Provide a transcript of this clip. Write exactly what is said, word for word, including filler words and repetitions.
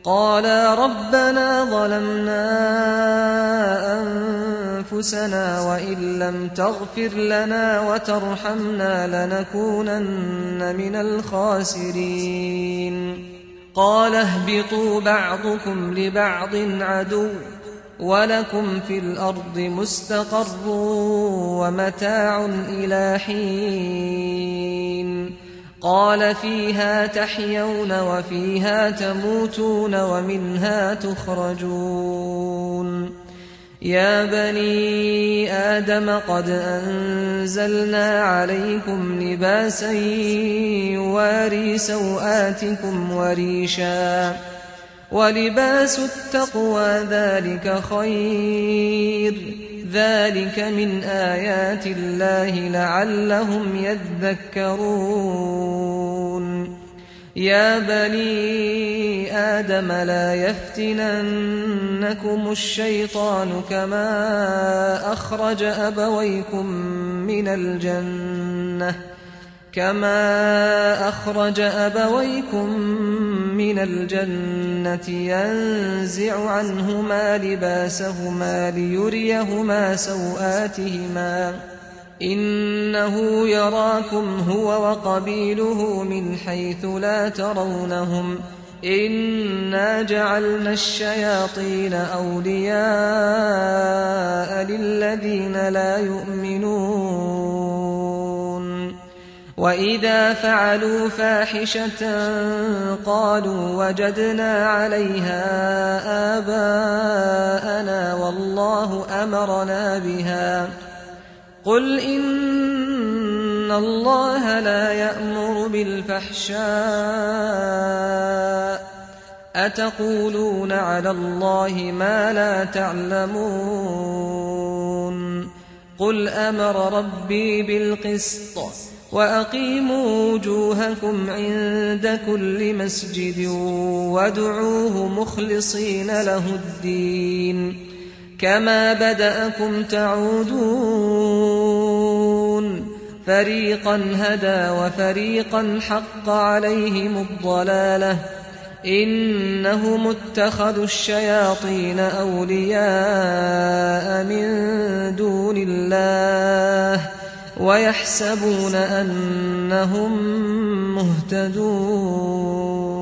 قالا ربنا ظلمنا أنفسنا وإن لم تغفر لنا وترحمنا لنكونن من الخاسرين قال اهبطوا بعضكم لبعض عدو ولكم في الأرض مستقر ومتاع إلى حين قال فيها تحيون وفيها تموتون ومنها تخرجون يا بني آدم قد أنزلنا عليكم لباسا يواري سوآتكم وريشا ولباس التقوى ذلك خير ذلك من آيات الله لعلهم يذكرون يا بني آدم لا يفتننكم الشيطان كما أخرج أبويكم من الجنة كما أخرج أبويكم من الجنة ينزع عنهما لباسهما ليريهما سوآتهما إنه يراكم هو وقبيله من حيث لا ترونهم إنا جعلنا الشياطين أولياء للذين لا يؤمنون وإذا فعلوا فاحشة قالوا وجدنا عليها آباءنا والله أمرنا بها قل إن الله لا يأمر بالفحشاء أتقولون على الله ما لا تعلمون قل أمر ربي بالقسط وأقيموا وجوهكم عند كل مسجد وادعوه مخلصين له الدين كما بدأكم تعودون فريقا هدى وفريقا حق عليهم الضلالة إنهم اتخذوا الشياطين أولياء من دون الله ويحسبون أنهم مهتدون